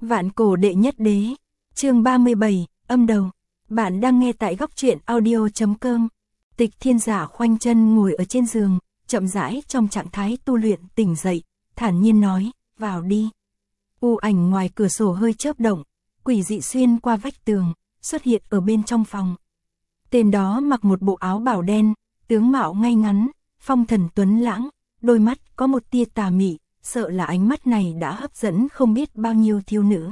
Vạn cổ đệ nhất đế, chương 37, âm đầu. Bạn đang nghe tại góc truyện audio.com. Tịch Thiên Giả khoanh chân ngồi ở trên giường, chậm rãi trong trạng thái tu luyện tỉnh dậy, thản nhiên nói, vào đi. U ảnh ngoài cửa sổ hơi chớp động, quỷ dị xuyên qua vách tường, xuất hiện ở bên trong phòng. Tên đó mặc một bộ áo bảo đen, tướng mạo ngay ngắn, phong thần tuấn lãng, đôi mắt có một tia tà mị, sợ là ánh mắt này đã hấp dẫn không biết bao nhiêu thiếu nữ.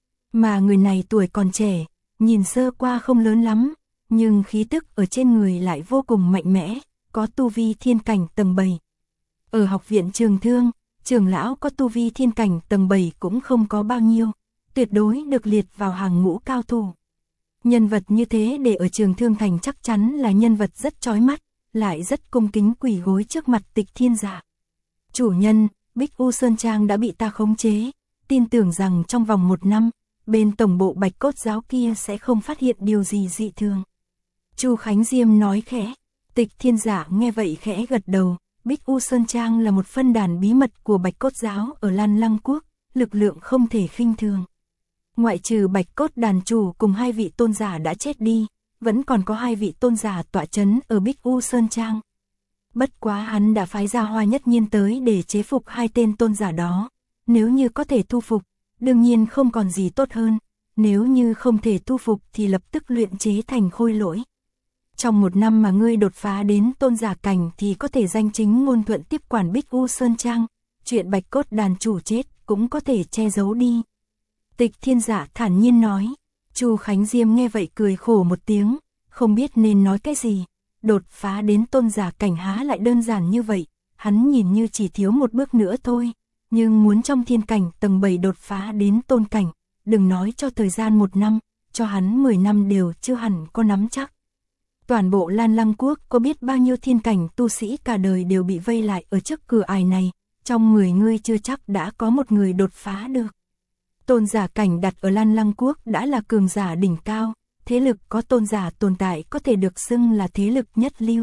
Mà người này tuổi còn trẻ, nhìn sơ qua không lớn lắm, nhưng khí tức ở trên người lại vô cùng mạnh mẽ, có tu vi thiên cảnh tầng 7. Ở học viện Trường Thương, trưởng lão có tu vi thiên cảnh tầng 7 cũng không có bao nhiêu, tuyệt đối được liệt vào hàng ngũ cao thủ. Nhân vật như thế để ở Trường Thương Thành chắc chắn là nhân vật rất chói mắt, lại rất cung kính quỳ gối trước mặt Tịch Thiên Giả. Chủ nhân, Bích U Sơn Trang đã bị ta khống chế, tin tưởng rằng trong vòng 1 năm, bên tổng bộ Bạch Cốt Giáo kia sẽ không phát hiện điều gì dị thường. Chu Khánh Diêm nói khẽ. Tịch Thiên Giả nghe vậy khẽ gật đầu. Bích U Sơn Trang là một phân đàn bí mật của Bạch Cốt Giáo ở Lan Lăng Quốc, lực lượng không thể khinh thường. Ngoại trừ Bạch Cốt đàn chủ cùng 2 vị tôn giả đã chết đi, vẫn còn có 2 vị tôn giả tọa chấn ở Bích U Sơn Trang. Bất quá hắn đã phái ra Hoa Nhất Nhiên tới để chế phục 2 tên tôn giả đó. Nếu như có thể thu phục, đương nhiên không còn gì tốt hơn. Nếu như không thể thu phục thì lập tức luyện chế thành khôi lỗi. Trong 1 năm mà ngươi đột phá đến tôn giả cảnh thì có thể danh chính ngôn thuận tiếp quản Bích U Sơn Trang. Chuyện Bạch Cốt đàn chủ chết cũng có thể che giấu đi. Tịch Thiên Giả thản nhiên nói. Chu Khánh Diêm nghe vậy cười khổ một tiếng, không biết nên nói cái gì. Đột phá đến tôn giả cảnh há lại đơn giản như vậy, hắn nhìn như chỉ thiếu 1 bước nữa thôi, nhưng muốn trong thiên cảnh tầng 7 đột phá đến tôn cảnh, đừng nói cho thời gian 1 năm, cho hắn 10 năm đều chưa hẳn có nắm chắc. Toàn bộ Lan Lăng Quốc có biết bao nhiêu thiên cảnh tu sĩ cả đời đều bị vây lại ở trước cửa ải này, trong 10 ngươi chưa chắc đã có 1 người đột phá được. Tôn giả cảnh đặt ở Lan Lăng Quốc đã là cường giả đỉnh cao. Thế lực có tôn giả tồn tại có thể được xưng là thế lực nhất lưu.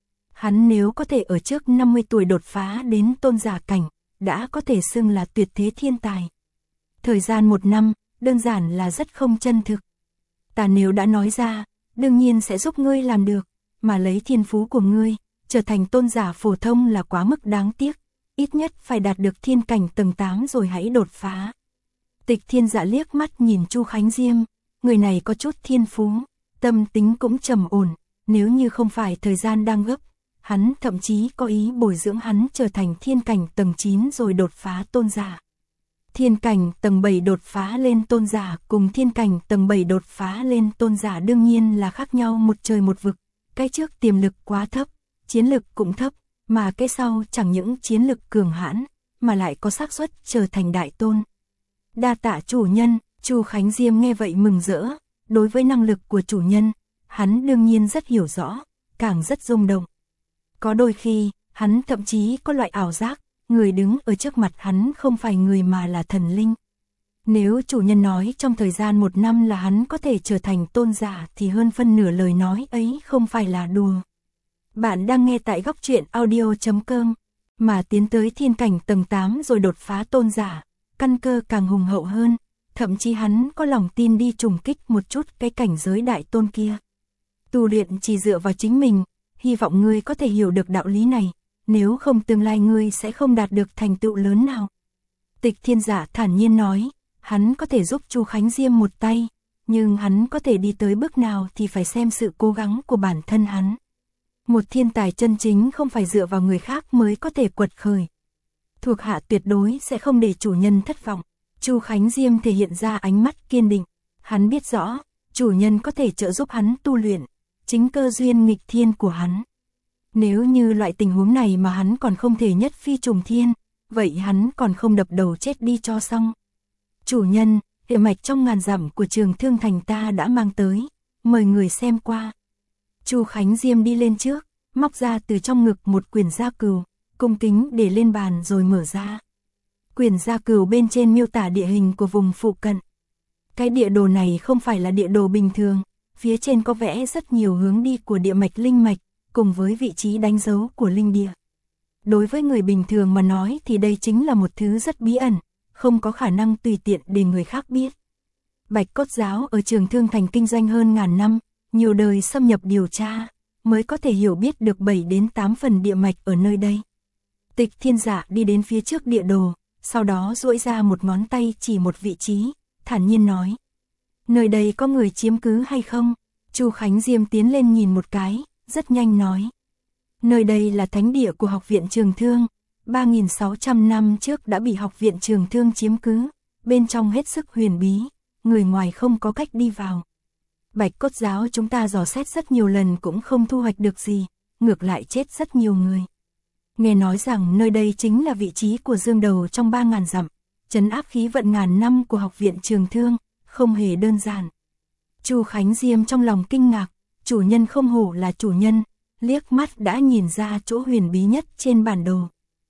Hắn nếu có thể ở trước 50 tuổi đột phá đến tôn giả cảnh, đã có thể xưng là tuyệt thế thiên tài. Thời gian 1 năm, đơn giản là rất không chân thực. Ta nếu đã nói ra, đương nhiên sẽ giúp ngươi làm được, mà lấy thiên phú của ngươi, trở thành tôn giả phổ thông là quá mức đáng tiếc, ít nhất phải đạt được thiên cảnh tầng 8 rồi hãy đột phá. Tịch Thiên Giả liếc mắt nhìn Chu Khánh Diêm. Người này có chút thiên phú, tâm tính cũng trầm ổn, nếu như không phải thời gian đang gấp, hắn thậm chí có ý bồi dưỡng hắn trở thành thiên cảnh tầng 9 rồi đột phá tôn giả. Thiên cảnh tầng 7 đột phá lên tôn giả cùng thiên cảnh tầng 7 đột phá lên tôn giả đương nhiên là khác nhau một trời một vực, cái trước tiềm lực quá thấp, chiến lực cũng thấp, mà cái sau chẳng những chiến lực cường hãn, mà lại có xác suất trở thành đại tôn. Đa tạ chủ nhân. Chu Khánh Diêm nghe vậy mừng rỡ, đối với năng lực của chủ nhân, hắn đương nhiên rất hiểu rõ, càng rất rung động. Có đôi khi, hắn thậm chí có loại ảo giác, người đứng ở trước mặt hắn không phải người mà là thần linh. Nếu chủ nhân nói trong thời gian 1 năm là hắn có thể trở thành tôn giả thì hơn phân nửa lời nói ấy không phải là đùa. Bạn đang nghe tại góc truyện audio.com, mà tiến tới thiên cảnh tầng 8 rồi đột phá tôn giả, căn cơ càng hùng hậu hơn. Thậm chí hắn có lòng tin đi trùng kích một chút cái cảnh giới đại tôn kia. Tu luyện chỉ dựa vào chính mình, hy vọng ngươi có thể hiểu được đạo lý này, nếu không tương lai ngươi sẽ không đạt được thành tựu lớn nào. Tịch Thiên Giả thản nhiên nói, hắn có thể giúp Chu Khánh Diêm một tay, nhưng hắn có thể đi tới bước nào thì phải xem sự cố gắng của bản thân hắn. Một thiên tài chân chính không phải dựa vào người khác mới có thể quật khởi. Thuộc hạ tuyệt đối sẽ không để chủ nhân thất vọng. Chu Khánh Diêm thể hiện ra ánh mắt kiên định, hắn biết rõ, chủ nhân có thể trợ giúp hắn tu luyện, chính cơ duyên nghịch thiên của hắn. Nếu như loại tình huống này mà hắn còn không thể nhất phi trùng thiên, vậy hắn còn không đập đầu chết đi cho xong. Chủ nhân, địa mạch trong ngàn dặm của Trường Thương Thành ta đã mang tới, mời người xem qua. Chu Khánh Diêm đi lên trước, móc ra từ trong ngực một quyển gia cừu, cung kính để lên bàn rồi mở ra. Quyển gia cừu bên trên miêu tả địa hình của vùng phụ cận. Cái địa đồ này không phải là địa đồ bình thường, phía trên có vẽ rất nhiều hướng đi của địa mạch linh mạch, cùng với vị trí đánh dấu của linh địa. Đối với người bình thường mà nói thì đây chính là một thứ rất bí ẩn, không có khả năng tùy tiện để người khác biết. Bạch Cốt Giáo ở Trường Thương Thành kinh doanh hơn ngàn năm, nhiều đời xâm nhập điều tra, mới có thể hiểu biết được 7 đến 8 phần địa mạch ở nơi đây. Tịch Thiên Dạ đi đến phía trước địa đồ, sau đó duỗi ra một ngón tay chỉ một vị trí, thản nhiên nói. Nơi đây có người chiếm cứ hay không? Chu Khánh Diêm tiến lên nhìn một cái, rất nhanh nói. Nơi đây là thánh địa của Học viện Trường Thương, 3.600 năm trước đã bị Học viện Trường Thương chiếm cứ, bên trong hết sức huyền bí, người ngoài không có cách đi vào. Bạch Cốt Giáo chúng ta dò xét rất nhiều lần cũng không thu hoạch được gì, ngược lại chết rất nhiều người. Nghe nói rằng nơi đây chính là vị trí của dương đầu trong 3.000 dặm, trấn áp khí vận ngàn năm của Học viện Trường Thương, không hề đơn giản. Chu Khánh Diêm trong lòng kinh ngạc, chủ nhân không hổ là chủ nhân, liếc mắt đã nhìn ra chỗ huyền bí nhất trên bản đồ.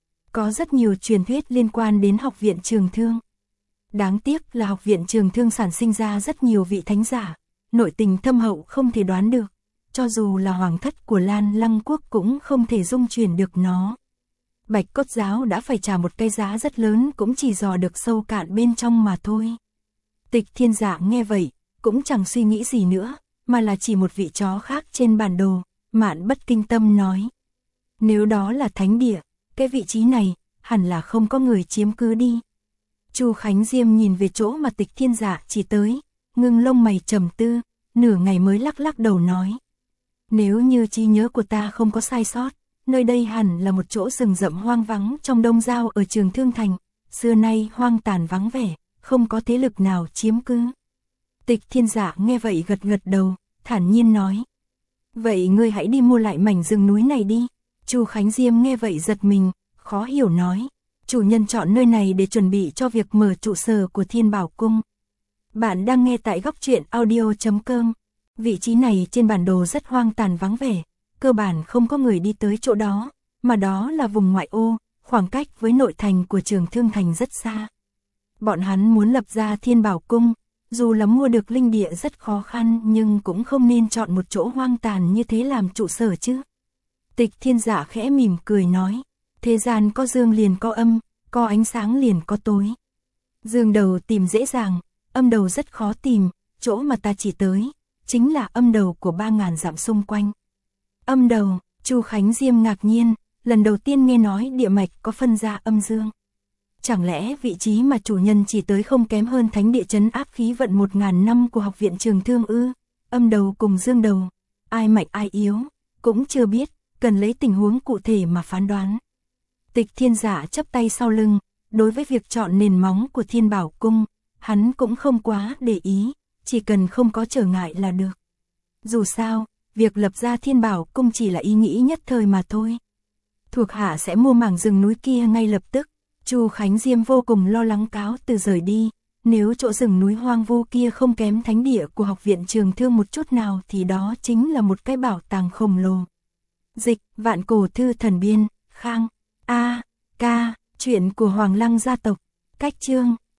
Có rất nhiều truyền thuyết liên quan đến Học viện Trường Thương. Đáng tiếc là Học viện Trường Thương sản sinh ra rất nhiều vị thánh giả, nội tình thâm hậu không thể đoán được, cho dù là hoàng thất của Lan Lăng quốc cũng không thể dung chuyển được nó. Bạch Cốt Giáo đã phải trả một cái giá rất lớn cũng chỉ dò được sâu cạn bên trong mà thôi. Tịch Thiên Dạ nghe vậy, cũng chẳng suy nghĩ gì nữa, mà là chỉ một vị chó khác trên bản đồ, Mạn Bất Kinh Tâm nói. Nếu đó là thánh địa, cái vị trí này, hẳn là không có người chiếm cứ đi. Chu Khánh Diêm nhìn về chỗ mà Tịch Thiên Dạ chỉ tới, ngưng lông mày trầm tư, nửa ngày mới lắc lắc đầu nói. Nếu như trí nhớ của ta không có sai sót, nơi đây hẳn là một chỗ rừng rậm hoang vắng trong Đông Giao ở Trường Thương Thành, xưa nay hoang tàn vắng vẻ, không có thế lực nào chiếm cứ. Tịch Thiên Dạ nghe vậy gật gật đầu, thản nhiên nói. Vậy ngươi hãy đi mua lại mảnh rừng núi này đi. Chu Khánh Diêm nghe vậy giật mình, khó hiểu nói. Chủ nhân chọn nơi này để chuẩn bị cho việc mở trụ sở của Thiên Bảo Cung. Bạn đang nghe tại góc truyện audio.com. Vị trí này trên bản đồ rất hoang tàn vắng vẻ, cơ bản không có người đi tới chỗ đó, mà đó là vùng ngoại ô, khoảng cách với nội thành của Trường Thương Thành rất xa. Bọn hắn muốn lập ra Thiên Bảo Cung, dù là mua được linh địa rất khó khăn nhưng cũng không nên chọn một chỗ hoang tàn như thế làm trụ sở chứ. Tịch Thiên Dạ khẽ mỉm cười nói, thế gian có dương liền có âm, có ánh sáng liền có tối. Dương đầu tìm dễ dàng, âm đầu rất khó tìm, chỗ mà ta chỉ tới, chính là âm đầu của 3.000 dặm xung quanh. Âm đầu, Chu Khánh Diêm ngạc nhiên, lần đầu tiên nghe nói địa mạch có phân ra âm dương. Chẳng lẽ vị trí mà chủ nhân chỉ tới không kém hơn thánh địa trấn áp khí vận 1.000 năm của Học viện Trường Thương ư? Âm đầu cùng dương đầu, ai mạnh ai yếu, cũng chưa biết, cần lấy tình huống cụ thể mà phán đoán. Tịch Thiên Dạ chắp tay sau lưng, đối với việc chọn nền móng của Thiên Bảo Cung, hắn cũng không quá để ý, chỉ cần không có trở ngại là được. Dù sao, việc lập ra Thiên Bảo Cung chỉ là ý nghĩ nhất thời mà thôi. Thuộc hạ sẽ mua mảng rừng núi kia ngay lập tức. Chu Khánh Diêm vô cùng lo lắng cáo từ rời đi, nếu chỗ rừng núi hoang vu kia không kém thánh địa của Học viện Trường Thương một chút nào thì đó chính là một cái bảo tàng khổng lồ. Dịch, Vạn Cổ Thư Thần Biên, Khang, A, Ca, chuyện của Hoàng Lăng gia tộc, cách chương,